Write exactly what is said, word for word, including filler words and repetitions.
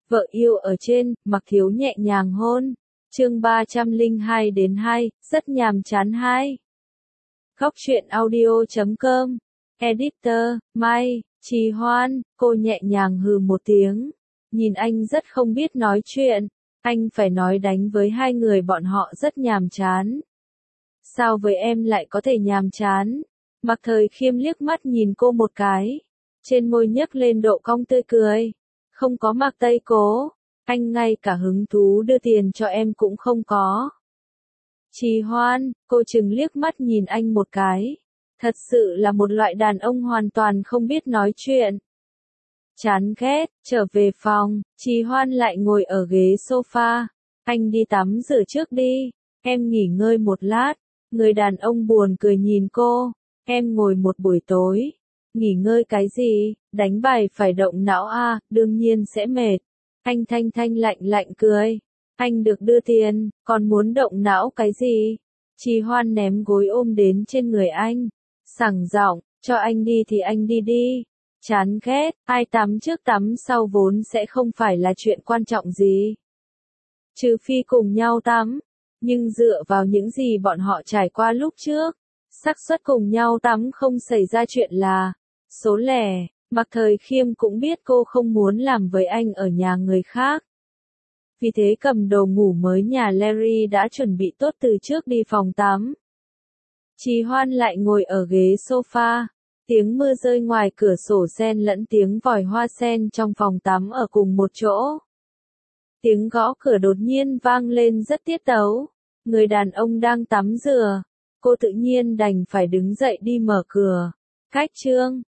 Vợ yêu ở trên, Mặc Thiếu nhẹ nhàng hôn. Chương ba trăm lẻ hai đến hai, rất nhàm chán hai. Góc truyện audio chấm com. Editor, Mai, Trì Hoan, cô nhẹ nhàng hừ một tiếng. Nhìn anh rất không biết nói chuyện. Anh phải nói đánh với hai người bọn họ rất nhàm chán. Sao với em lại có thể nhàm chán? Mặc Thời Khiêm liếc mắt nhìn cô một cái. Trên môi nhếch lên độ cong tươi cười. Không có Mạc Tây Cố. Anh ngay cả hứng thú đưa tiền cho em cũng không có. Trì Hoan, cô chừng liếc mắt nhìn anh một cái. Thật sự là một loại đàn ông hoàn toàn không biết nói chuyện. Chán ghét, trở về phòng, Trì Hoan lại ngồi ở ghế sofa. Anh đi tắm rửa trước đi, em nghỉ ngơi một lát. Người đàn ông buồn cười nhìn cô, em ngồi một buổi tối. Nghỉ ngơi cái gì, đánh bài phải động não à, đương nhiên sẽ mệt. Anh Thanh Thanh lạnh lạnh cười. Anh được đưa tiền, còn muốn động não cái gì? Trì Hoan ném gối ôm đến trên người anh. Sảng giọng, cho anh đi thì anh đi đi. Chán ghét, ai tắm trước tắm sau vốn sẽ không phải là chuyện quan trọng gì. Trừ phi cùng nhau tắm. Nhưng dựa vào những gì bọn họ trải qua lúc trước, xác suất cùng nhau tắm không xảy ra chuyện là số lẻ. Mặc Thời Khiêm cũng biết cô không muốn làm với anh ở nhà người khác. Vì thế cầm đồ ngủ mới nhà Larry đã chuẩn bị tốt từ trước đi phòng tắm. Trì Hoan lại ngồi ở ghế sofa. Tiếng mưa rơi ngoài cửa sổ xen lẫn tiếng vòi hoa sen trong phòng tắm ở cùng một chỗ. Tiếng gõ cửa đột nhiên vang lên rất tiết tấu. Người đàn ông đang tắm rửa. Cô tự nhiên đành phải đứng dậy đi mở cửa. Cách chương.